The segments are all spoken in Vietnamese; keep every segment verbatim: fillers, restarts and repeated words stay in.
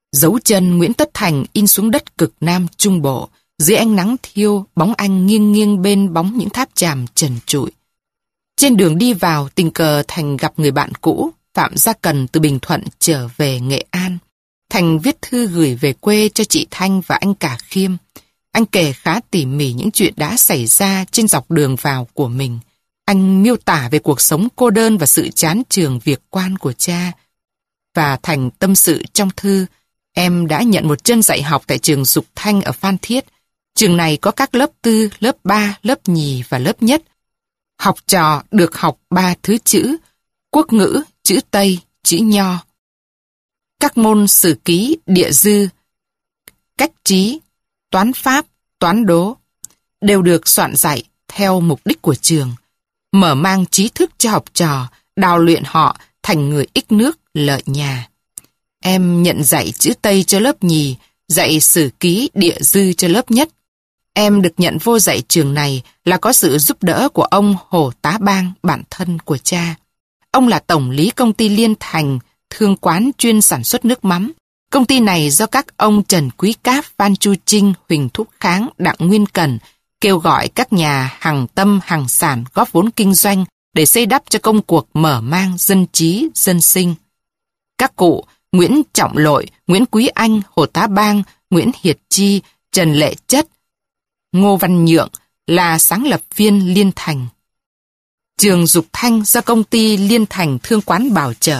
Dấu chân Nguyễn Tất Thành in xuống đất cực Nam Trung Bộ, dưới ánh nắng thiêu, bóng anh nghiêng nghiêng bên bóng những tháp chàm trần trụi. Trên đường đi vào, tình cờ Thành gặp người bạn cũ, Phạm Gia Cần từ Bình Thuận trở về Nghệ An. Thành viết thư gửi về quê cho chị Thanh và anh Cả Khiêm. Anh kể khá tỉ mỉ những chuyện đã xảy ra trên dọc đường vào của mình. Anh miêu tả về cuộc sống cô đơn và sự chán chường việc quan của cha. Và Thành tâm sự trong thư, em đã nhận một chân dạy học tại trường Dục Thanh ở Phan Thiết. Trường này có các lớp tư, lớp ba, lớp nhì và lớp nhất. Học trò được học ba thứ chữ: quốc ngữ, chữ Tây, chữ Nho. Các môn sử ký, địa dư, cách trí, toán pháp, toán đố đều được soạn dạy theo mục đích của trường, mở mang trí thức cho học trò, đào luyện họ thành người ích nước, lợi nhà. Em nhận dạy chữ Tây cho lớp nhì, dạy sử ký, địa dư cho lớp nhất. Em được nhận vô dạy trường này là có sự giúp đỡ của ông Hồ Tá Bang, bạn thân của cha. Ông là tổng lý công ty Liên Thành, thương quán chuyên sản xuất nước mắm. Công ty này do các ông Trần Quý Cáp, Phan Chu Trinh, Huỳnh Thúc Kháng, Đặng Nguyên Cẩn kêu gọi các nhà hàng tâm, hàng sản góp vốn kinh doanh để xây đắp cho công cuộc mở mang dân trí, dân sinh. Các cụ Nguyễn Trọng Lội, Nguyễn Quý Anh, Hồ Tá Bang, Nguyễn Hiệt Chi, Trần Lệ Chất, Ngô Văn Nhượng là sáng lập viên Liên Thành. Trường Dục Thanh do công ty Liên Thành thương quán bảo trợ.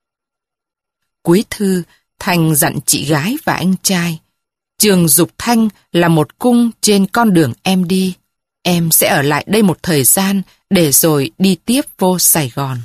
Cuối thư, Thành dặn chị gái và anh trai: trường Dục Thanh là một cung trên con đường em đi. Em sẽ ở lại đây một thời gian để rồi đi tiếp vô Sài Gòn.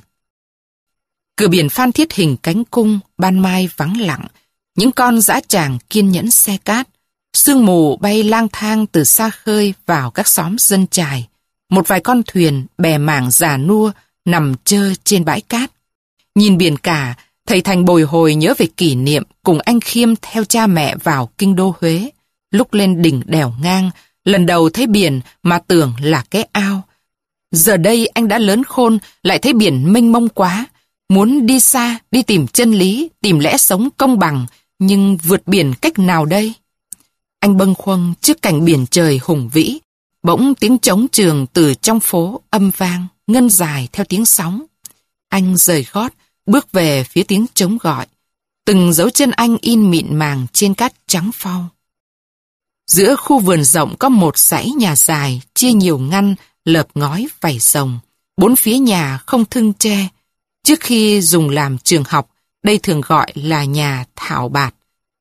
Cửa biển Phan Thiết hình cánh cung, ban mai vắng lặng. Những con dã tràng kiên nhẫn xe cát. Sương mù bay lang thang từ xa khơi vào các xóm dân chài. Một vài con thuyền, bè mảng già nua nằm trơ trên bãi cát. Nhìn biển cả, thầy Thành bồi hồi nhớ về kỷ niệm cùng anh Khiêm theo cha mẹ vào kinh đô Huế. Lúc lên đỉnh đèo ngang, lần đầu thấy biển mà tưởng là cái ao. Giờ đây anh đã lớn khôn, lại thấy biển mênh mông quá. Muốn đi xa, đi tìm chân lý, tìm lẽ sống công bằng, nhưng vượt biển cách nào đây? Anh bâng khuâng trước cảnh biển trời hùng vĩ. Bỗng tiếng trống trường từ trong phố âm vang, ngân dài theo tiếng sóng. Anh rời gót, bước về phía tiếng trống gọi. Từng dấu chân anh in mịn màng trên cát trắng phau. Giữa khu vườn rộng có một dãy nhà dài, chia nhiều ngăn, lợp ngói vảy rồng. Bốn phía nhà không thưng tre. Trước khi dùng làm trường học, đây thường gọi là nhà Thảo Bạt.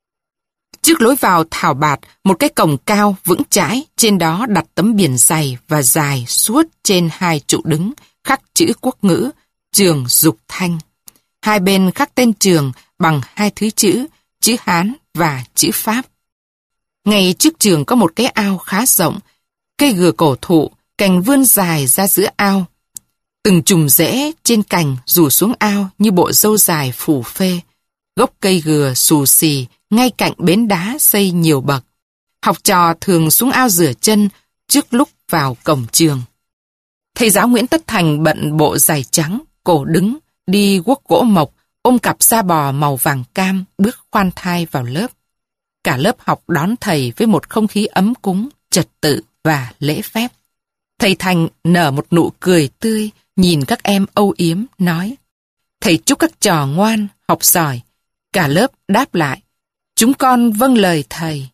Trước lối vào Thảo Bạt, một cái cổng cao vững chãi, trên đó đặt tấm biển dày và dài suốt trên hai trụ đứng, khắc chữ quốc ngữ, trường Dục Thanh. Hai bên khắc tên trường bằng hai thứ chữ, chữ Hán và chữ Pháp. Ngay trước trường có một cái ao khá rộng, cây gừa cổ thụ, cành vươn dài ra giữa ao. Từng chùm rễ trên cành rủ xuống ao như bộ râu dài phủ phê. Gốc cây gừa xù xì, ngay cạnh bến đá xây nhiều bậc. Học trò thường xuống ao rửa chân trước lúc vào cổng trường. Thầy giáo Nguyễn Tất Thành bận bộ giày trắng, cổ đứng, đi guốc gỗ mộc, ôm cặp da bò màu vàng cam, bước khoan thai vào lớp. Cả lớp học đón thầy với một không khí ấm cúng, trật tự và lễ phép. Thầy Thành nở một nụ cười tươi, nhìn các em âu yếm, nói: thầy chúc các trò ngoan, học giỏi. Cả lớp đáp lại: chúng con vâng lời thầy.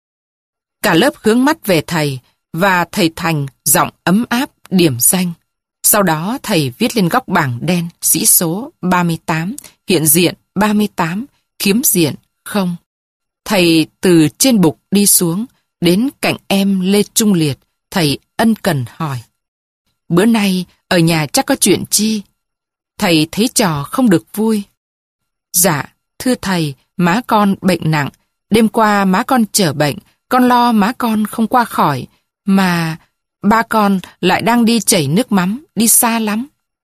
Cả lớp hướng mắt về thầy, và thầy Thành giọng ấm áp điểm danh. Sau đó thầy viết lên góc bảng đen sĩ số ba mươi tám, hiện diện ba mươi tám, khiếm diện không. Thầy từ trên bục đi xuống, đến cạnh em Lê Trung Liệt, thầy ân cần hỏi: bữa nay ở nhà chắc có chuyện chi? Thầy thấy trò không được vui. Dạ, thưa thầy, má con bệnh nặng. Đêm qua má con chở bệnh, con lo má con không qua khỏi, mà ba con lại đang đi chảy nước mắm, đi xa lắm.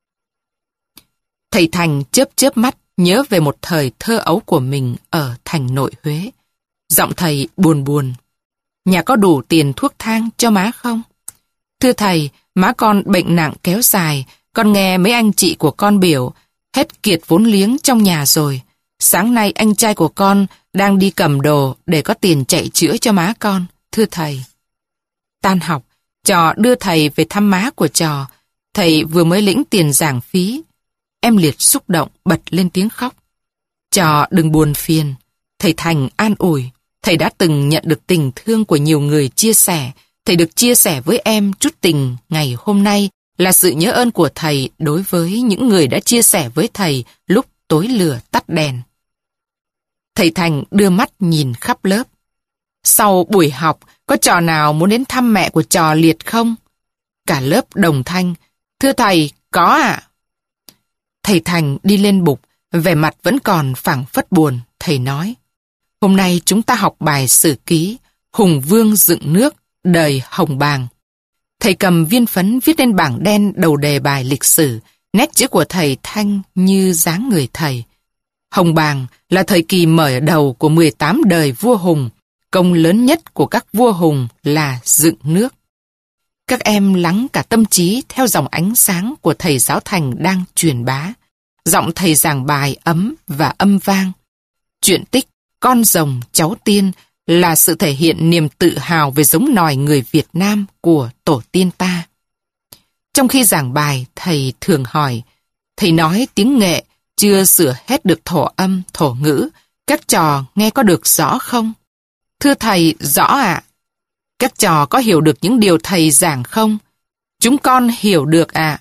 Thầy Thành chớp chớp mắt, nhớ về một thời thơ ấu của mình ở thành nội Huế. Giọng thầy buồn buồn: nhà có đủ tiền thuốc thang cho má không? Thưa thầy, má con bệnh nặng kéo dài, con nghe mấy anh chị của con biểu, hết kiệt vốn liếng trong nhà rồi. Sáng nay anh trai của con Đang đi cầm đồ để có tiền chạy chữa cho má con, thưa thầy. Tan học, Trò đưa thầy về thăm má của Trò. Thầy vừa mới lĩnh tiền giảng phí. Em Liệt xúc động bật lên tiếng khóc. Trò đừng buồn phiền. Thầy Thành an ủi. Thầy đã từng nhận được tình thương của nhiều người chia sẻ. Thầy được chia sẻ với em chút tình ngày hôm nay là sự nhớ ơn của thầy đối với những người đã chia sẻ với thầy lúc tối lửa tắt đèn. Thầy Thành đưa mắt nhìn khắp lớp. Sau buổi học, có trò nào muốn đến thăm mẹ của Trò Liệt không? Cả lớp đồng thanh. Thưa thầy, có ạ. Thầy Thành đi lên bục, vẻ mặt vẫn còn phảng phất buồn. Thầy nói, hôm nay chúng ta học bài sử ký, Hùng Vương dựng nước, đời Hồng Bàng. Thầy cầm viên phấn viết lên bảng đen đầu đề bài lịch sử, nét chữ của thầy thanh như dáng người thầy. Hồng Bàng là thời kỳ mở đầu của mười tám đời vua Hùng. Công lớn nhất của các vua Hùng là dựng nước. Các em lắng cả tâm trí theo dòng ánh sáng của thầy giáo Thành đang truyền bá. Giọng thầy giảng bài ấm và âm vang. Truyện tích Con rồng cháu tiên là sự thể hiện niềm tự hào về giống nòi người Việt Nam của tổ tiên ta. Trong khi giảng bài, thầy thường hỏi, thầy nói tiếng Nghệ chưa sửa hết được thổ âm, thổ ngữ, các trò nghe có được rõ không? Thưa thầy, rõ ạ. Các trò có hiểu được những điều thầy giảng không? Chúng con hiểu được ạ.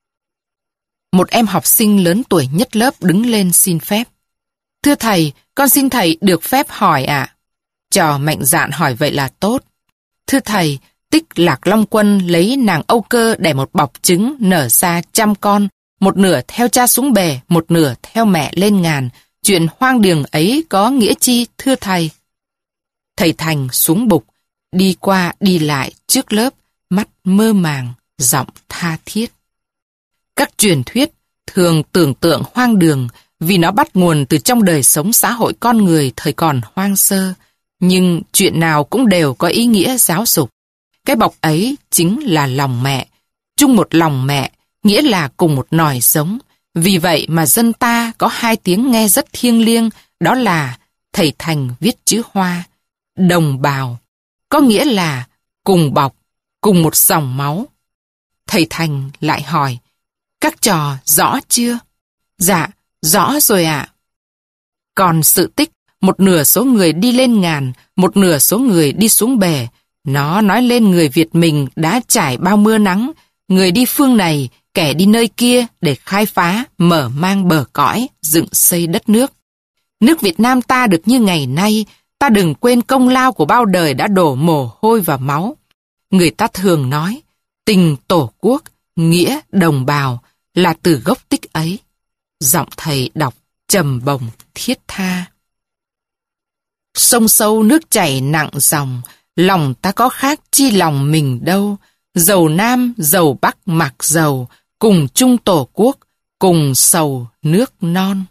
Một em học sinh lớn tuổi nhất lớp đứng lên xin phép. Thưa thầy, con xin thầy được phép hỏi ạ. Trò mạnh dạn hỏi vậy là tốt. Thưa thầy, tích Lạc Long Quân lấy nàng Âu Cơ đẻ một bọc trứng nở ra trăm con, một nửa theo cha xuống bể, một nửa theo mẹ lên ngàn. Chuyện hoang đường ấy có nghĩa chi, thưa thầy? Thầy Thành xuống bục, đi qua đi lại trước lớp, mắt mơ màng, giọng tha thiết. Các truyền thuyết thường tưởng tượng hoang đường vì nó bắt nguồn từ trong đời sống xã hội con người thời còn hoang sơ, nhưng chuyện nào cũng đều có ý nghĩa giáo dục. Cái bọc ấy chính là lòng mẹ, chung một lòng mẹ, nghĩa là cùng một nòi giống. Vì vậy mà dân ta có hai tiếng nghe rất thiêng liêng, đó là thầy Thành viết chữ Hoa, đồng bào, có nghĩa là cùng bọc, cùng một dòng máu. Thầy Thành lại hỏi, các trò rõ chưa? Dạ, rõ rồi ạ. Còn sự tích, một nửa số người đi lên ngàn, một nửa số người đi xuống bể, nó nói lên người Việt mình đã trải bao mưa nắng, người đi phương này, kẻ đi nơi kia để khai phá, mở mang bờ cõi, dựng xây đất nước. Nước Việt Nam ta được như ngày nay, ta đừng quên công lao của bao đời đã đổ mồ hôi và máu. Người ta thường nói, tình tổ quốc, nghĩa đồng bào là từ gốc tích ấy. Giọng thầy đọc trầm bồng thiết tha. Sông sâu nước chảy nặng dòng, lòng ta có khác chi lòng mình đâu. Dầu Nam, dầu Bắc mặc dầu, cùng chung tổ quốc, cùng sầu nước non.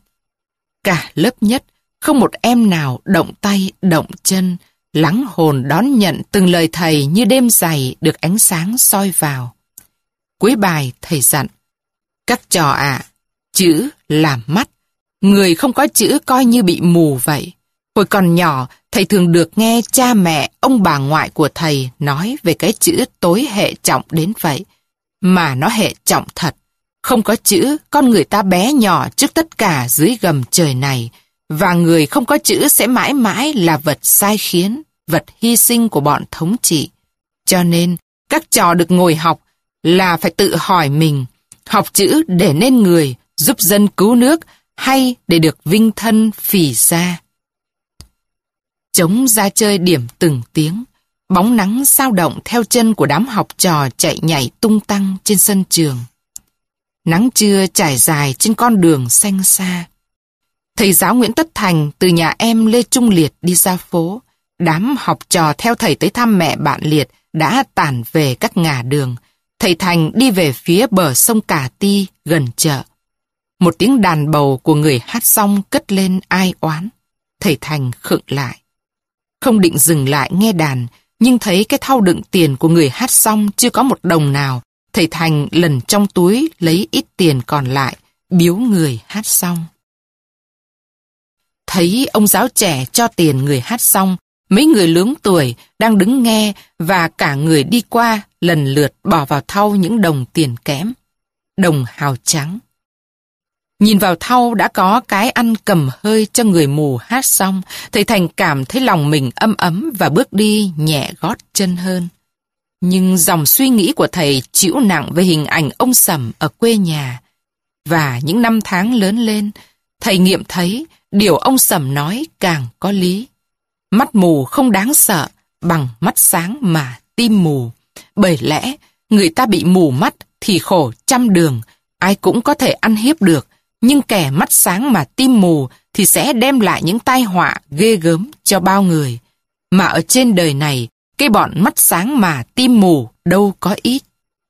Cả lớp nhất, không một em nào động tay, động chân, lắng hồn đón nhận từng lời thầy như đêm dày được ánh sáng soi vào. Cuối bài thầy dặn, các trò ạ, chữ là mắt, người không có chữ coi như bị mù vậy. Hồi còn nhỏ, thầy thường được nghe cha mẹ, ông bà ngoại của thầy nói về cái chữ tối hệ trọng đến vậy. Mà nó hệ trọng thật. Không có chữ, con người ta bé nhỏ trước tất cả dưới gầm trời này. Và người không có chữ sẽ mãi mãi là vật sai khiến, vật hy sinh của bọn thống trị. Cho nên, các trò được ngồi học là phải tự hỏi mình, học chữ để nên người, giúp dân cứu nước, hay để được vinh thân phì ra. Trống ra chơi điểm từng tiếng, bóng nắng sao động theo chân của đám học trò chạy nhảy tung tăng trên sân trường. Nắng trưa trải dài trên con đường xanh xa. Thầy giáo Nguyễn Tất Thành từ nhà em Lê Trung Liệt đi ra phố. Đám học trò theo thầy tới thăm mẹ bạn Liệt đã tản về các ngả đường. Thầy Thành đi về phía bờ sông Cà Ti gần chợ. Một tiếng đàn bầu của người hát xong cất lên ai oán. Thầy Thành khựng lại. Không định dừng lại nghe đàn, nhưng thấy cái thau đựng tiền của người hát xong chưa có một đồng nào. Thầy Thành lần trong túi lấy ít tiền còn lại, biếu người hát xong. Thấy ông giáo trẻ cho tiền người hát xong, mấy người lớn tuổi đang đứng nghe và cả người đi qua lần lượt bỏ vào thau những đồng tiền kẽm, đồng hào trắng. Nhìn vào thau đã có cái ăn cầm hơi cho người mù hát xong, thầy Thành cảm thấy lòng mình ấm ấm và bước đi nhẹ gót chân hơn. Nhưng dòng suy nghĩ của thầy chịu nặng về hình ảnh ông Sầm ở quê nhà. Và những năm tháng lớn lên, thầy nghiệm thấy điều ông Sầm nói càng có lý. Mắt mù không đáng sợ bằng mắt sáng mà tim mù. Bởi lẽ, người ta bị mù mắt thì khổ trăm đường, ai cũng có thể ăn hiếp được. Nhưng kẻ mắt sáng mà tim mù thì sẽ đem lại những tai họa ghê gớm cho bao người. Mà ở trên đời này, cái bọn mắt sáng mà tim mù đâu có ít.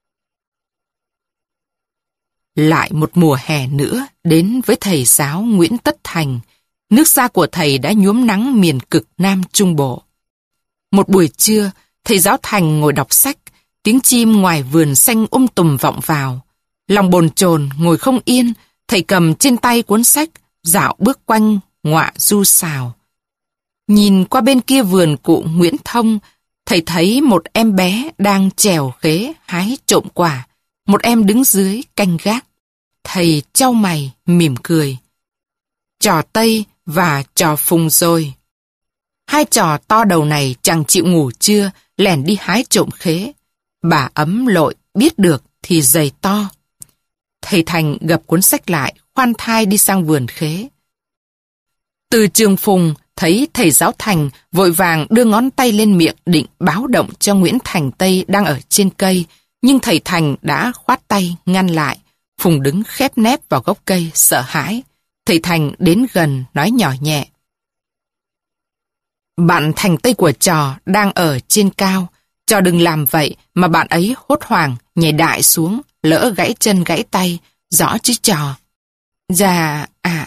Lại một mùa hè nữa đến với thầy giáo Nguyễn Tất Thành. Nước da của thầy đã nhuốm nắng miền cực Nam Trung Bộ. Một buổi trưa, thầy giáo Thành ngồi đọc sách, tiếng chim ngoài vườn xanh um tùm vọng vào. Lòng bồn chồn ngồi không yên, thầy cầm trên tay cuốn sách, dạo bước quanh ngọa du xào. Nhìn qua bên kia vườn cụ Nguyễn Thông, thầy thấy một em bé đang trèo khế hái trộm quả, một em đứng dưới canh gác. Thầy chau mày, mỉm cười. Trò Tây và trò Phùng rồi. Hai trò to đầu này chẳng chịu ngủ trưa, lẻn đi hái trộm khế. Bà ấm lội biết được thì giày to. Thầy Thành gập cuốn sách lại, khoan thai đi sang vườn khế. Từ trường Phùng thấy thầy giáo Thành vội vàng đưa ngón tay lên miệng định báo động cho Nguyễn Thành Tây đang ở trên cây, nhưng thầy Thành đã khoát tay ngăn lại. Phùng đứng khép nép vào gốc cây sợ hãi. Thầy Thành đến gần nói nhỏ nhẹ. Bạn Thành Tây của trò đang ở trên cao. Trò đừng làm vậy mà bạn ấy hốt hoảng nhảy đại xuống, lỡ gãy chân gãy tay, rõ chứ trò. Dạ, à.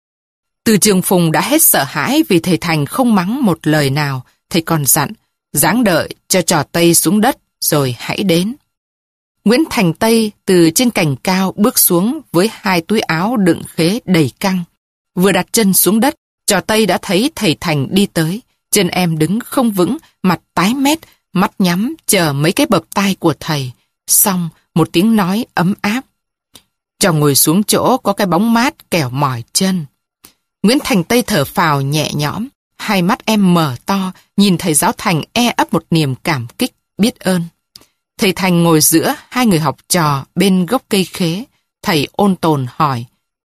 Từ trường Phùng đã hết sợ hãi vì thầy Thành không mắng một lời nào. Thầy còn dặn, ráng đợi cho trò Tây xuống đất rồi hãy đến. Nguyễn Thành Tây từ trên cành cao bước xuống với hai túi áo đựng khế đầy căng. Vừa đặt chân xuống đất, trò Tây đã thấy thầy Thành đi tới. Chân em đứng không vững, mặt tái mét, mắt nhắm chờ mấy cái bập tai của thầy. Xong một tiếng nói ấm áp. Trò ngồi xuống chỗ có cái bóng mát kẻo mỏi chân. Nguyễn Thành Tây thở phào nhẹ nhõm, hai mắt em mở to, nhìn thầy giáo Thành e ấp một niềm cảm kích, biết ơn. Thầy Thành ngồi giữa hai người học trò bên gốc cây khế. Thầy ôn tồn hỏi.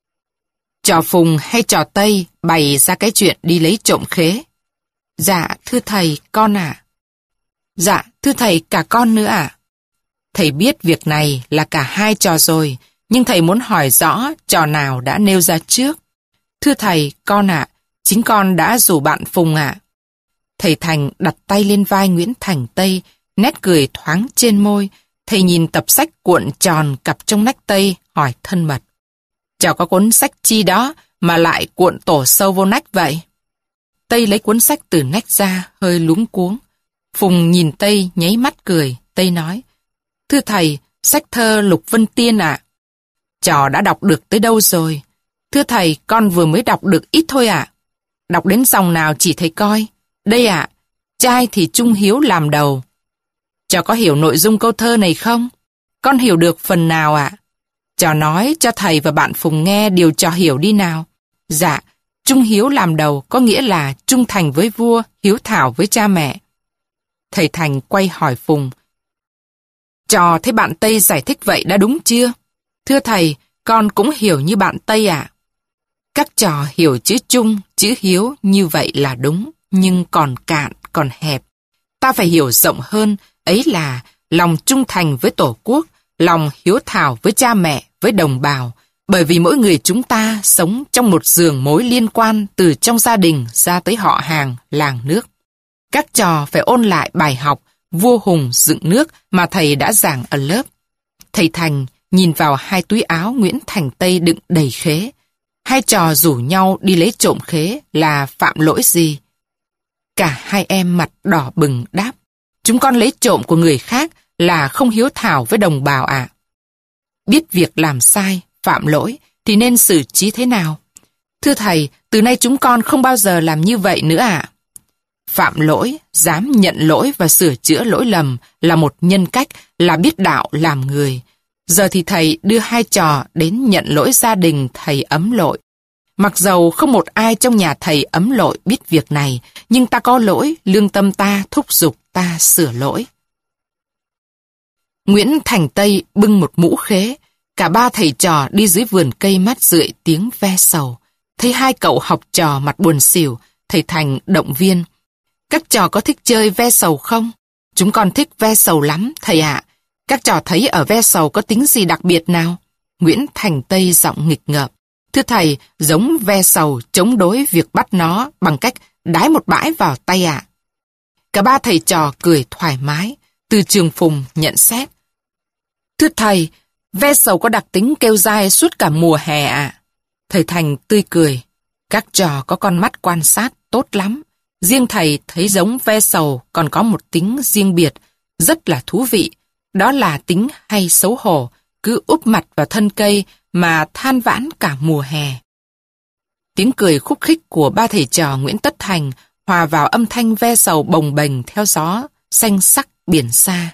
Trò Phùng hay trò Tây bày ra cái chuyện đi lấy trộm khế? Dạ, thưa thầy, con ạ. À. Dạ, thưa thầy, cả con nữa ạ. À. Thầy biết việc này là cả hai trò rồi, nhưng thầy muốn hỏi rõ trò nào đã nêu ra trước. Thưa thầy, con ạ, à, chính con đã rủ bạn Phùng ạ. À. Thầy Thành đặt tay lên vai Nguyễn Thành Tây, nét cười thoáng trên môi. Thầy nhìn tập sách cuộn tròn cặp trong nách Tây, hỏi thân mật. Chào có cuốn sách chi đó mà lại cuộn tổ sâu vô nách vậy? Tây lấy cuốn sách từ nách ra, hơi luống cuống. Phùng nhìn Tây nháy mắt cười. Tây nói, thưa thầy, sách thơ Lục Vân Tiên ạ. À? Trò đã đọc được tới đâu rồi? Thưa thầy, con vừa mới đọc được ít thôi ạ. À? Đọc đến dòng nào chỉ thầy coi? Đây ạ, à, trai thì trung hiếu làm đầu. Trò có hiểu nội dung câu thơ này không? Con hiểu được phần nào ạ? À? Trò nói cho thầy và bạn Phùng nghe điều trò hiểu đi nào. Dạ, trung hiếu làm đầu có nghĩa là trung thành với vua, hiếu thảo với cha mẹ. Thầy Thành quay hỏi Phùng. Trò thấy bạn Tây giải thích vậy đã đúng chưa? Thưa thầy, con cũng hiểu như bạn Tây ạ. À? Các trò hiểu chữ trung, chữ hiếu như vậy là đúng, nhưng còn cạn, còn hẹp. Ta phải hiểu rộng hơn, ấy là lòng trung thành với Tổ quốc, lòng hiếu thảo với cha mẹ, với đồng bào, bởi vì mỗi người chúng ta sống trong một giường mối liên quan từ trong gia đình ra tới họ hàng, làng nước. Các trò phải ôn lại bài học Vua Hùng dựng nước mà thầy đã giảng ở lớp. Thầy Thành nhìn vào hai túi áo Nguyễn Thành Tây đựng đầy khế. Hai trò rủ nhau đi lấy trộm khế là phạm lỗi gì? Cả hai em mặt đỏ bừng đáp. Chúng con lấy trộm của người khác là không hiếu thảo với đồng bào ạ. À. Biết việc làm sai, phạm lỗi thì nên xử trí thế nào? Thưa thầy, từ nay chúng con không bao giờ làm như vậy nữa ạ. Phạm lỗi, dám nhận lỗi và sửa chữa lỗi lầm là một nhân cách, là biết đạo làm người. Giờ thì thầy đưa hai trò đến nhận lỗi gia đình thầy ấm lội. Mặc dầu không một ai trong nhà thầy ấm lội biết việc này, nhưng ta có lỗi, lương tâm ta thúc giục ta sửa lỗi. Nguyễn Thành Tây bưng một mũ khế, cả ba thầy trò đi dưới vườn cây mát rượi tiếng ve sầu. Thấy hai cậu học trò mặt buồn xỉu, thầy Thành động viên. Các trò có thích chơi ve sầu không? Chúng con thích ve sầu lắm, thầy ạ. Các trò thấy ở ve sầu có tính gì đặc biệt nào? Nguyễn Thành Tây giọng nghịch ngợm. Thưa thầy, giống ve sầu chống đối việc bắt nó bằng cách đái một bãi vào tay ạ. Cả ba thầy trò cười thoải mái. Từ Trường Phùng nhận xét. Thưa thầy, ve sầu có đặc tính kêu dai suốt cả mùa hè ạ. Thầy Thành tươi cười. Các trò có con mắt quan sát tốt lắm. Riêng thầy thấy giống ve sầu còn có một tính riêng biệt, rất là thú vị. Đó là tính hay xấu hổ, cứ úp mặt vào thân cây mà than vãn cả mùa hè. Tiếng cười khúc khích của ba thầy trò Nguyễn Tất Thành hòa vào âm thanh ve sầu bồng bềnh theo gió, xanh sắc biển xa.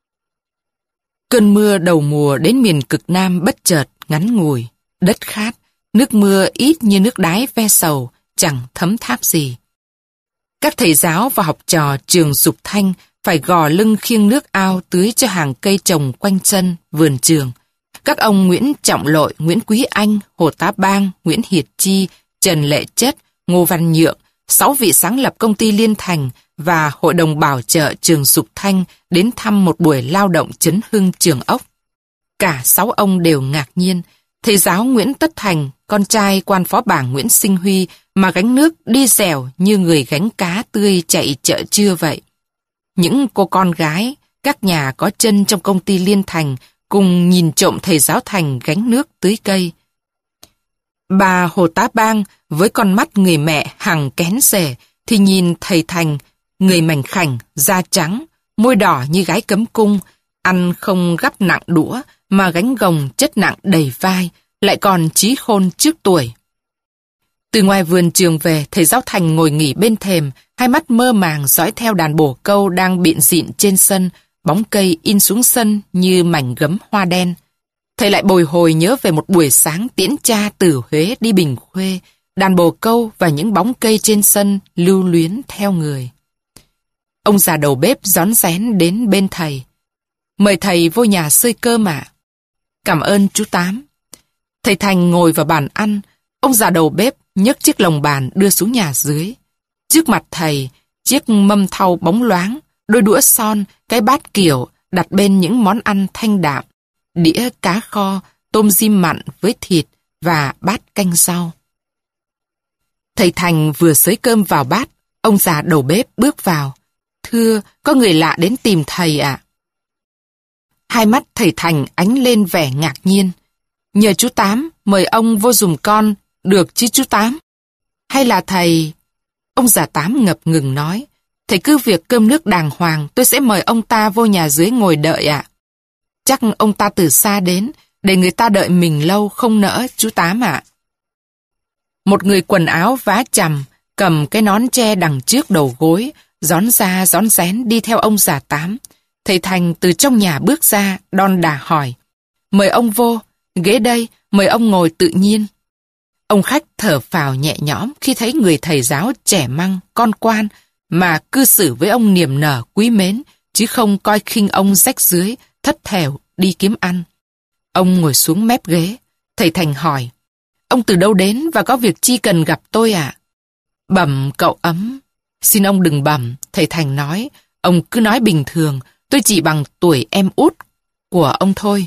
Cơn mưa đầu mùa đến miền cực Nam bất chợt ngắn ngủi, đất khát, nước mưa ít như nước đái ve sầu, chẳng thấm tháp gì. Các thầy giáo và học trò trường Dục Thanh phải gò lưng khiêng nước ao tưới cho hàng cây trồng quanh sân, vườn trường. Các ông Nguyễn Trọng Lội, Nguyễn Quý Anh, Hồ Tá Bang, Nguyễn Hiệt Chi, Trần Lệ Chất, Ngô Văn Nhượng, sáu vị sáng lập công ty Liên Thành và Hội đồng Bảo trợ trường Dục Thanh đến thăm một buổi lao động chấn hưng trường ốc. Cả sáu ông đều ngạc nhiên. Thầy giáo Nguyễn Tất Thành, con trai quan phó bảng Nguyễn Sinh Huy mà gánh nước đi dẻo như người gánh cá tươi chạy chợ trưa vậy. Những cô con gái, các nhà có chân trong công ty Liên Thành cùng nhìn trộm thầy giáo Thành gánh nước tưới cây. Bà Hồ Tá Bang với con mắt người mẹ hằng kén rẻ thì nhìn thầy Thành, người mảnh khảnh, da trắng, môi đỏ như gái cấm cung, ăn không gắp nặng đũa mà gánh gồng chất nặng đầy vai, lại còn trí khôn trước tuổi. Từ ngoài vườn trường về, thầy giáo Thành ngồi nghỉ bên thềm, hai mắt mơ màng dõi theo đàn bổ câu đang bịn dịn trên sân, bóng cây in xuống sân như mảnh gấm hoa đen. Thầy lại bồi hồi nhớ về một buổi sáng tiễn cha từ Huế đi Bình Khuê, đàn bồ câu và những bóng cây trên sân lưu luyến theo người. Ông già đầu bếp rón rén đến bên thầy. Mời thầy vô nhà xơi cơm ạ. Cảm ơn chú Tám. Thầy Thành ngồi vào bàn ăn, ông già đầu bếp nhấc chiếc lồng bàn đưa xuống nhà dưới. Trước mặt thầy, chiếc mâm thau bóng loáng, đôi đũa son, cái bát kiểu đặt bên những món ăn thanh đạm, đĩa cá kho, tôm rim mặn với thịt và bát canh rau. Thầy Thành vừa xới cơm vào bát, ông già đầu bếp bước vào. Thưa, có người lạ đến tìm thầy ạ. Hai mắt thầy Thành ánh lên vẻ ngạc nhiên. Nhờ chú Tám, mời ông vô giùm con, được chứ chú Tám? Hay là thầy... Ông già Tám ngập ngừng nói. Thầy cứ việc cơm nước đàng hoàng, tôi sẽ mời ông ta vô nhà dưới ngồi đợi ạ. Chắc ông ta từ xa đến, để người ta đợi mình lâu không nỡ, chú Tám ạ. Một người quần áo vá chằm, cầm cái nón tre đằng trước đầu gối, rón ra rón rén đi theo ông già Tám. Thầy Thành từ trong nhà bước ra, đon đà hỏi. Mời ông vô, ghế đây, mời ông ngồi tự nhiên. Ông khách thở phào nhẹ nhõm khi thấy người thầy giáo trẻ măng, con quan, mà cư xử với ông niềm nở quý mến, chứ không coi khinh ông rách rưới, thất thểu đi kiếm ăn. Ông ngồi xuống mép ghế. Thầy Thành hỏi. Ông từ đâu đến và có việc chi cần gặp tôi ạ? Bẩm cậu Ấm. Xin ông đừng bẩm, thầy Thành nói. Ông cứ nói bình thường, tôi chỉ bằng tuổi em út của ông thôi.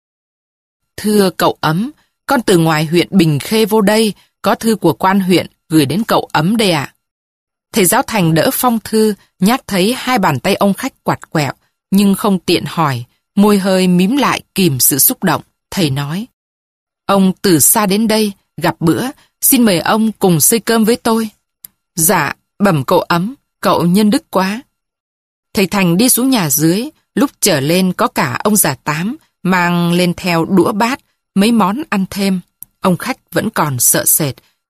Thưa cậu Ấm, con từ ngoài huyện Bình Khê vô đây, có thư của quan huyện gửi đến cậu Ấm đây ạ. Thầy giáo Thành đỡ phong thư, nhát thấy hai bàn tay ông khách quạt quẹo, nhưng không tiện hỏi, môi hơi mím lại kìm sự xúc động. Thầy nói, ông từ xa đến đây, gặp bữa, xin mời ông cùng xơi cơm với tôi. Dạ, bẩm cậu Ấm, cậu nhân đức quá. Thầy Thành đi xuống nhà dưới, lúc trở lên có cả ông già Tám, mang lên theo đũa bát, mấy món ăn thêm. Ông khách vẫn còn sợ sệt,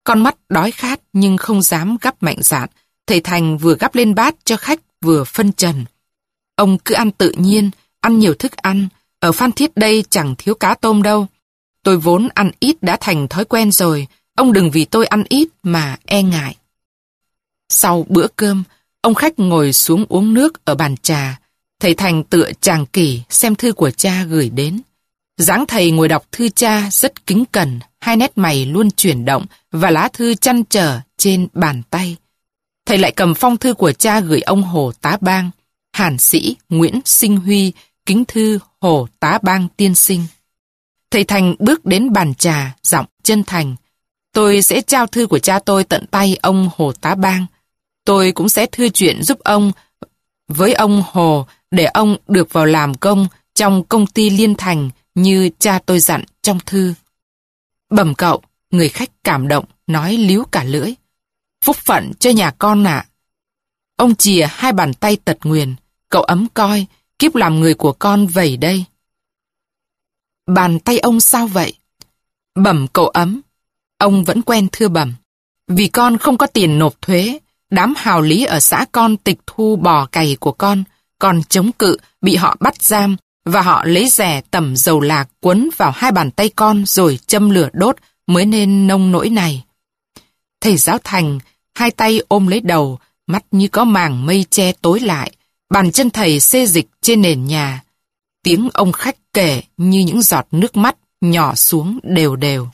Con mắt đói khát nhưng không dám gắp mạnh dạn. Thầy Thành vừa gắp lên bát cho khách vừa phân trần. Ông cứ ăn tự nhiên, ăn nhiều thức ăn. Ở Phan Thiết đây chẳng thiếu cá tôm đâu. Tôi vốn ăn ít đã thành thói quen rồi. Ông đừng vì tôi ăn ít mà e ngại. Sau bữa cơm, ông khách ngồi xuống uống nước ở bàn trà. Thầy Thành tựa tràng kỷ xem thư của cha gửi đến. Dáng thầy ngồi đọc thư cha rất kính cẩn, hai nét mày luôn chuyển động và lá thư chăn trở trên bàn tay. Thầy lại cầm phong thư của cha gửi ông Hồ Tá Bang, Hàn Sĩ Nguyễn Sinh Huy, kính thư Hồ Tá Bang tiên sinh. Thầy Thành bước đến bàn trà, giọng chân thành. Tôi sẽ trao thư của cha tôi tận tay ông Hồ Tá Bang. Tôi cũng sẽ thưa chuyện giúp ông với ông Hồ để ông được vào làm công trong công ty Liên Thành như cha tôi dặn trong thư. Bẩm cậu, người khách cảm động, nói líu cả lưỡi. Phúc phận cho nhà con ạ. Ông chìa hai bàn tay tật nguyền, cậu ấm coi, kiếp làm người của con vẩy đây. Bàn tay ông sao vậy? Bẩm cậu ấm. Ông vẫn quen thưa bẩm. Vì con không có tiền nộp thuế, đám hào lý ở xã con tịch thu bò cày của con, còn chống cự bị họ bắt giam và họ lấy rẻ tẩm dầu lạc quấn vào hai bàn tay con rồi châm lửa đốt mới nên nông nỗi này. Thầy giáo Thành, hai tay ôm lấy đầu, mắt như có màng mây che tối lại, bàn chân thầy xê dịch trên nền nhà. Tiếng ông khách kể như những giọt nước mắt nhỏ xuống đều đều.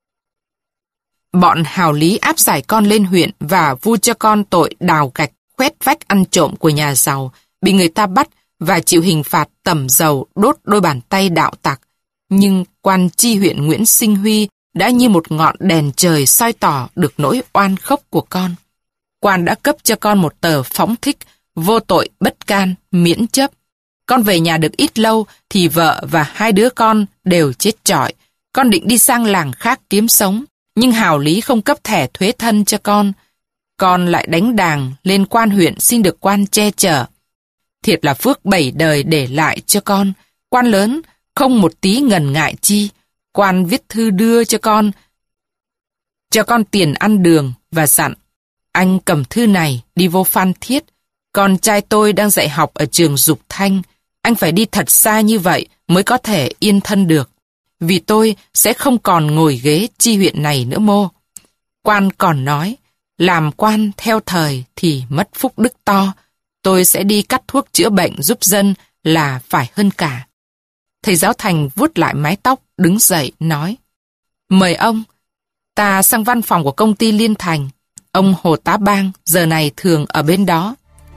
Bọn hào lý áp giải con lên huyện và vu cho con tội đào gạch khoét vách ăn trộm của nhà giàu, bị người ta bắt và chịu hình phạt tẩm dầu đốt đôi bàn tay đạo tặc. Nhưng quan chi huyện Nguyễn Sinh Huy đã như một ngọn đèn trời soi tỏ được nỗi oan khốc của con. Quan đã cấp cho con một tờ phóng thích, vô tội bất can, miễn chấp. Con về nhà được ít lâu thì vợ và hai đứa con đều chết chọi. Con định đi sang làng khác kiếm sống, nhưng hào lý không cấp thẻ thuế thân cho con. Con lại đánh đàng lên quan huyện xin được quan che chở. Thiệt là phước bảy đời để lại cho con. Quan lớn không một tí ngần ngại chi. Quan viết thư đưa cho con, cho con tiền ăn đường và dặn. Anh cầm thư này đi vô Phan Thiết. Con trai tôi đang dạy học ở trường Dục Thanh. Anh phải đi thật xa như vậy mới có thể yên thân được. Vì tôi sẽ không còn ngồi ghế chi huyện này nữa mô. Quan còn nói, làm quan theo thời thì mất phúc đức to. Tôi sẽ đi cắt thuốc chữa bệnh giúp dân là phải hơn cả. Thầy giáo Thành vuốt lại mái tóc, đứng dậy, nói. Mời ông, ta sang văn phòng của công ty Liên Thành. Ông Hồ Tá Bang giờ này thường ở bên đó.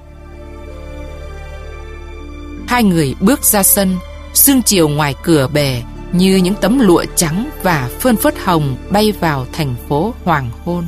Hai người bước ra sân, sương chiều ngoài cửa bè như những tấm lụa trắng và phơn phớt hồng bay vào thành phố hoàng hôn.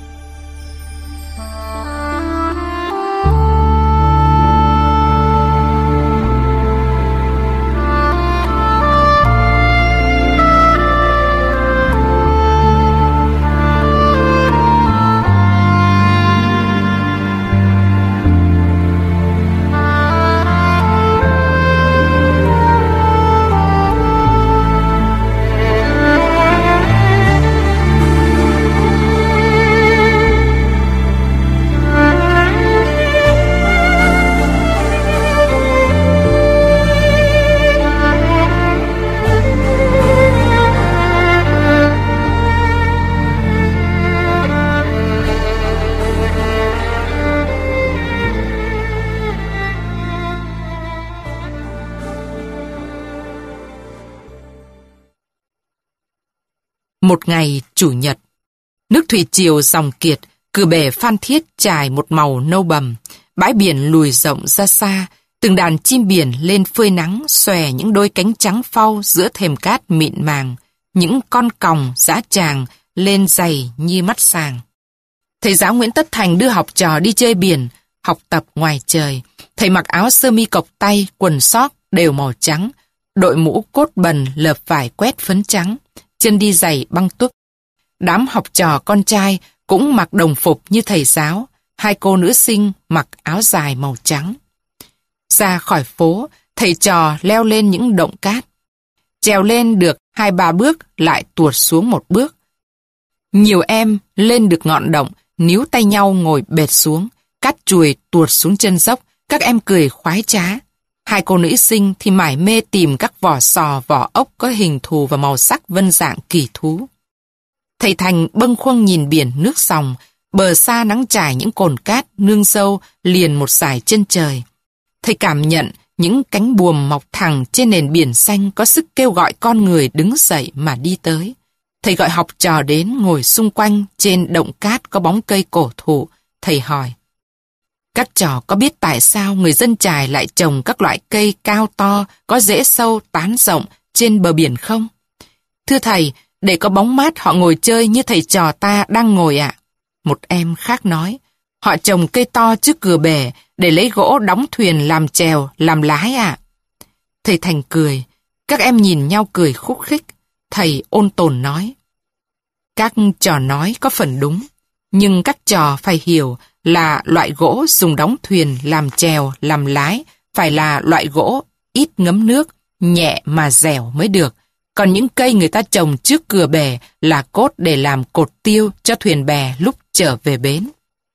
Một ngày chủ nhật, nước thủy triều dòng kiệt, cửa bể Phan Thiết trải một màu nâu bầm, bãi biển lùi rộng ra xa, từng đàn chim biển lên phơi nắng xòe những đôi cánh trắng phau giữa thềm cát mịn màng, những con còng dã tràng lên dày như mắt sàng. Thầy giáo Nguyễn Tất Thành đưa học trò đi chơi biển, học tập ngoài trời. Thầy mặc áo sơ mi cộc tay, quần sóc đều màu trắng, đội mũ cốt bần lợp vải quét phấn trắng, chân đi giày băng tuốc. Đám học trò con trai cũng mặc đồng phục như thầy giáo, hai cô nữ sinh mặc áo dài màu trắng. Ra khỏi phố, thầy trò leo lên những động cát. Trèo lên được hai ba bước lại tuột xuống một bước. Nhiều em lên được ngọn động, níu tay nhau ngồi bệt xuống, cát chùi tuột xuống chân dốc, các em cười khoái trá. Hai cô nữ sinh thì mải mê tìm các vỏ sò, vỏ ốc có hình thù và màu sắc vân dạng kỳ thú. Thầy Thành bâng khuâng nhìn biển nước sòng, bờ xa nắng trải những cồn cát nương sâu liền một dải chân trời. Thầy cảm nhận những cánh buồm mọc thẳng trên nền biển xanh có sức kêu gọi con người đứng dậy mà đi tới. Thầy gọi học trò đến ngồi xung quanh trên động cát có bóng cây cổ thụ. Thầy hỏi, các trò có biết tại sao người dân Chài lại trồng các loại cây cao to, có rễ sâu, tán rộng trên bờ biển không? Thưa thầy, để có bóng mát họ ngồi chơi như thầy trò ta đang ngồi ạ. Một em khác nói, họ trồng cây to trước cửa bè để lấy gỗ đóng thuyền làm chèo, làm lái ạ. Thầy Thành cười, các em nhìn nhau cười khúc khích. Thầy ôn tồn nói, các trò nói có phần đúng, nhưng các trò phải hiểu là loại gỗ dùng đóng thuyền làm chèo, làm lái phải là loại gỗ ít ngấm nước, nhẹ mà dẻo mới được. Còn những cây người ta trồng trước cửa bè là cốt để làm cột tiêu cho thuyền bè lúc trở về bến.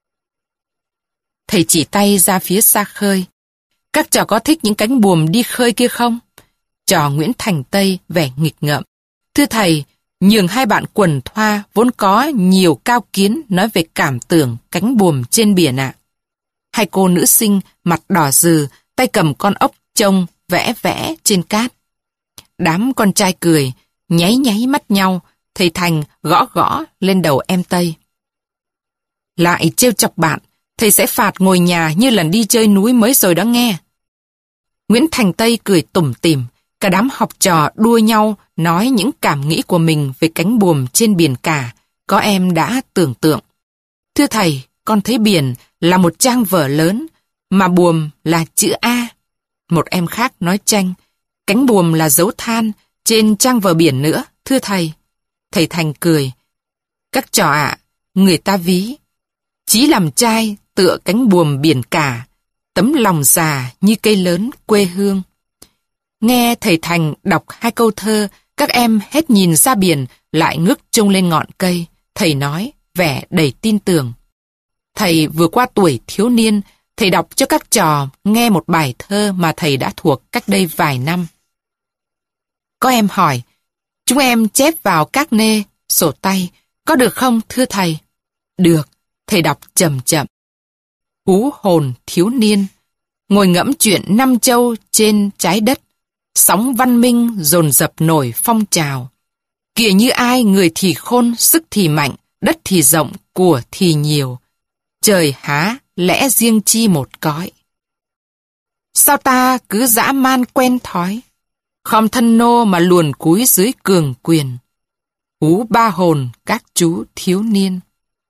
Thầy chỉ tay ra phía xa khơi. Các trò có thích những cánh buồm đi khơi kia không? Trò Nguyễn Thành Tây vẻ nghịch ngợm. Thưa thầy, nhường hai bạn quần thoa vốn có nhiều cao kiến nói về cảm tưởng cánh buồm trên biển ạ. Hai cô nữ sinh mặt đỏ rừ, tay cầm con ốc trông vẽ vẽ trên cát. Đám con trai cười, nháy nháy mắt nhau, thầy Thành gõ gõ lên đầu em Tây. Lại trêu chọc bạn, thầy sẽ phạt ngồi nhà như lần đi chơi núi mới rồi đó nghe. Nguyễn Thành Tây cười tủm tỉm, cả đám học trò đua nhau nói những cảm nghĩ của mình về cánh buồm trên biển cả, có em đã tưởng tượng. Thưa thầy, con thấy biển là một trang vở lớn, mà buồm là chữ A. Một em khác nói tranh, cánh buồm là dấu than trên trang vở biển nữa, thưa thầy. Thầy Thành cười, các trò ạ, người ta ví, chí làm trai tựa cánh buồm biển cả, tấm lòng già như cây lớn quê hương. Nghe thầy Thành đọc hai câu thơ, các em hết nhìn ra biển lại ngước trông lên ngọn cây. Thầy nói, vẻ đầy tin tưởng. Thầy vừa qua tuổi thiếu niên, thầy đọc cho các trò nghe một bài thơ mà thầy đã thuộc cách đây vài năm. Có em hỏi, chúng em chép vào các nê, sổ tay, có được không thưa thầy? Được, thầy đọc chậm chậm. Hú hồn thiếu niên, ngồi ngẫm chuyện năm châu trên trái đất, sóng văn minh dồn dập nổi phong trào. Kìa như ai người thì khôn, sức thì mạnh, đất thì rộng, của thì nhiều. Trời há, lẽ riêng chi một cõi. Sao ta cứ dã man quen thói, khom thân nô mà luồn cúi dưới cường quyền. Hú ba hồn các chú thiếu niên.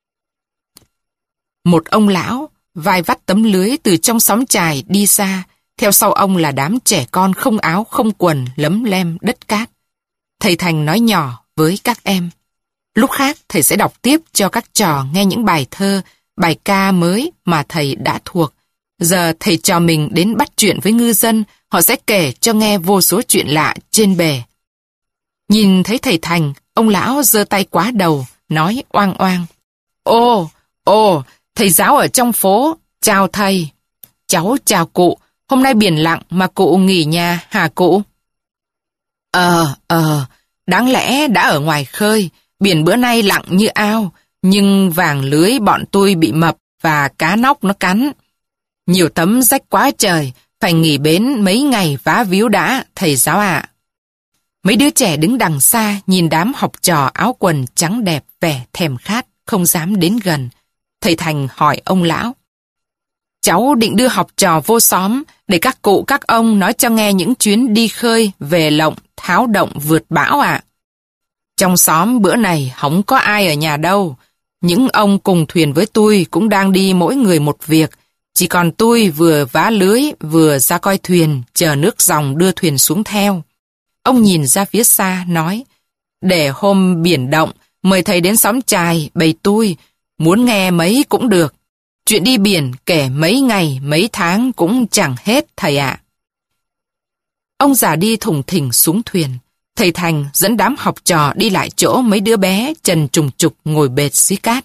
Một ông lão, vai vắt tấm lưới từ trong xóm chài đi ra, theo sau ông là đám trẻ con không áo không quần lấm lem đất cát. Thầy Thành nói nhỏ với các em. Lúc khác thầy sẽ đọc tiếp cho các trò nghe những bài thơ, bài ca mới mà thầy đã thuộc. Giờ thầy trò mình đến bắt chuyện với ngư dân, họ sẽ kể cho nghe vô số chuyện lạ trên bè. Nhìn thấy thầy Thành, ông lão giơ tay quá đầu, nói oang oang. Ô, ô, thầy giáo ở trong phố, chào thầy. Cháu chào cụ, hôm nay biển lặng mà cụ nghỉ nhà hả cụ? Ờ, ờ, đáng lẽ đã ở ngoài khơi, biển bữa nay lặng như ao, nhưng vàng lưới bọn tôi bị mập và cá nóc nó cắn. Nhiều tấm rách quá trời, phải nghỉ bến mấy ngày vá víu đã, thầy giáo ạ. Mấy đứa trẻ đứng đằng xa nhìn đám học trò áo quần trắng đẹp vẻ thèm khát, không dám đến gần. Thầy Thành hỏi ông lão. Cháu định đưa học trò vô xóm để các cụ các ông nói cho nghe những chuyến đi khơi về lộng, tháo động vượt bão ạ. Trong xóm bữa này không có ai ở nhà đâu. Những ông cùng thuyền với tôi cũng đang đi mỗi người một việc. Chỉ còn tôi vừa vá lưới vừa ra coi thuyền, chờ nước dòng đưa thuyền xuống theo. Ông nhìn ra phía xa nói, để hôm biển động mời thầy đến xóm chài bày tôi, muốn nghe mấy cũng được. Chuyện đi biển kể mấy ngày mấy tháng cũng chẳng hết thầy ạ. Ông già đi thùng thình xuống thuyền. Thầy Thành dẫn đám học trò đi lại chỗ mấy đứa bé trần trùng trục ngồi bệt dưới cát.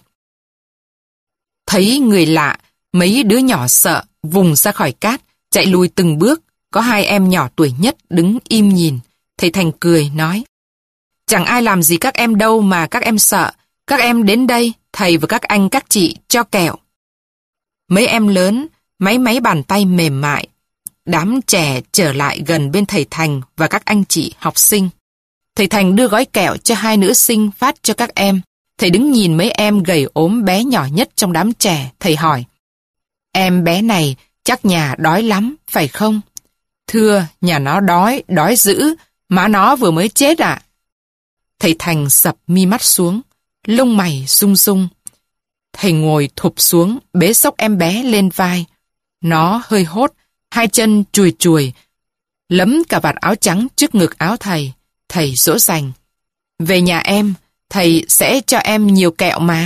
Thấy người lạ, mấy đứa nhỏ sợ, vùng ra khỏi cát, chạy lùi từng bước. Có hai em nhỏ tuổi nhất đứng im nhìn. Thầy Thành cười, nói: Chẳng ai làm gì các em đâu mà các em sợ. Các em đến đây, thầy và các anh các chị cho kẹo. Mấy em lớn, máy máy bàn tay mềm mại. Đám trẻ trở lại gần bên thầy Thành và các anh chị học sinh. Thầy Thành đưa gói kẹo cho hai nữ sinh phát cho các em. Thầy đứng nhìn mấy em gầy ốm bé nhỏ nhất trong đám trẻ. Thầy hỏi: Em bé này chắc nhà đói lắm, phải không? Thưa, nhà nó đói, đói dữ, má nó vừa mới chết ạ. Thầy Thành sập mi mắt xuống, lông mày rung rung. Thầy ngồi thụp xuống, bế xốc em bé lên vai. Nó hơi hốt, hai chân chùi chùi, lấm cả vạt áo trắng trước ngực áo thầy. Thầy dỗ dành: Về nhà em, thầy sẽ cho em nhiều kẹo mà.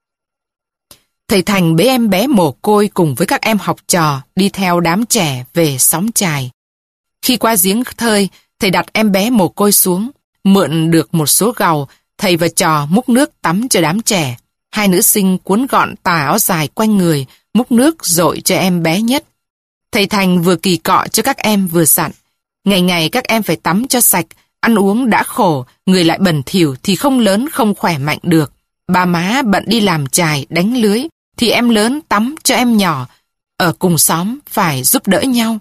Thầy Thành bế em bé mồ côi cùng với các em học trò đi theo đám trẻ về xóm chài. Khi qua giếng thơi, thầy đặt em bé mồ côi xuống, mượn được một số gầu, thầy và trò múc nước tắm cho đám trẻ. Hai nữ sinh cuốn gọn tà áo dài quanh người, múc nước dội cho em bé nhất. Thầy Thành vừa kỳ cọ cho các em vừa dặn: Ngày ngày các em phải tắm cho sạch, ăn uống đã khổ, người lại bẩn thỉu thì không lớn không khỏe mạnh được. Ba má bận đi làm chài, đánh lưới, thì em lớn tắm cho em nhỏ. Ở cùng xóm phải giúp đỡ nhau.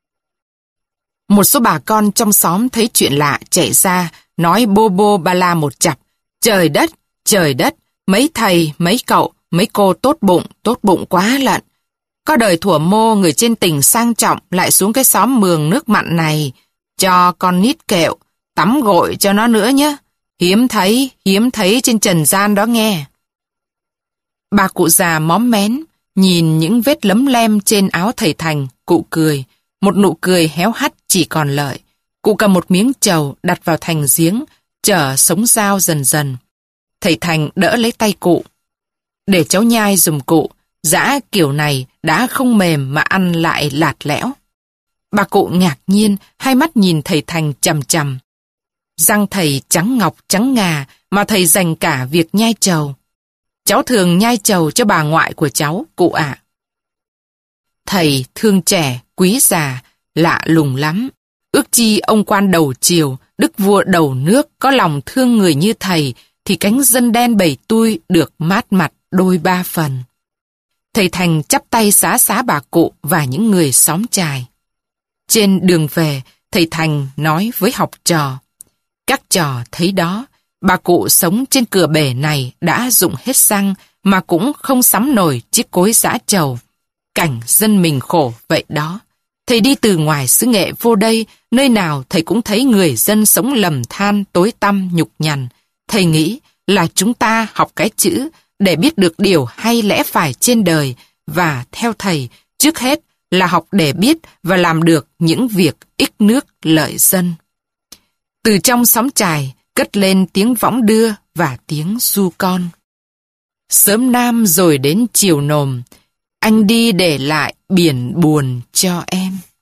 Một số bà con trong xóm thấy chuyện lạ chạy ra, nói bô bô ba la một chặp: Trời đất, trời đất, mấy thầy, mấy cậu, mấy cô tốt bụng, tốt bụng quá lận. Có đời thuở mô người trên tỉnh sang trọng lại xuống cái xóm mường nước mặn này, cho con nít kẹo, tắm gội cho nó nữa nhé. Hiếm thấy, hiếm thấy trên trần gian đó nghe. Bà cụ già móm mén, nhìn những vết lấm lem trên áo thầy Thành, cụ cười. Một nụ cười héo hắt chỉ còn lợi. Cụ cầm một miếng trầu đặt vào thành giếng, chở sống dao dần dần. Thầy Thành đỡ lấy tay cụ. Để cháu nhai dùm cụ, dã kiểu này đã không mềm mà ăn lại lạt lẽo. Bà cụ ngạc nhiên, hai mắt nhìn thầy Thành chằm chằm. Răng thầy trắng ngọc trắng ngà mà thầy dành cả việc nhai trầu. Cháu thường nhai trầu cho bà ngoại của cháu, cụ ạ. Thầy thương trẻ, quý già, lạ lùng lắm. Ước chi ông quan đầu triều, đức vua đầu nước có lòng thương người như thầy, thì cánh dân đen bầy tui được mát mặt đôi ba phần. Thầy Thành chắp tay xá xá bà cụ và những người xóm chài. Trên đường về, thầy Thành nói với học trò: Các trò thấy đó, bà cụ sống trên cửa bể này đã dụng hết xăng mà cũng không sắm nổi chiếc cối giã trầu. Cảnh dân mình khổ vậy đó. Thầy đi từ ngoài xứ Nghệ vô đây, nơi nào thầy cũng thấy người dân sống lầm than, tối tăm, nhục nhằn. Thầy nghĩ là chúng ta học cái chữ để biết được điều hay lẽ phải trên đời, và theo thầy, trước hết là học để biết và làm được những việc ích nước lợi dân. Từ trong xóm chài cất lên tiếng võng đưa và tiếng ru con. Sớm nam rồi đến chiều nồm, anh đi để lại biển buồn cho em.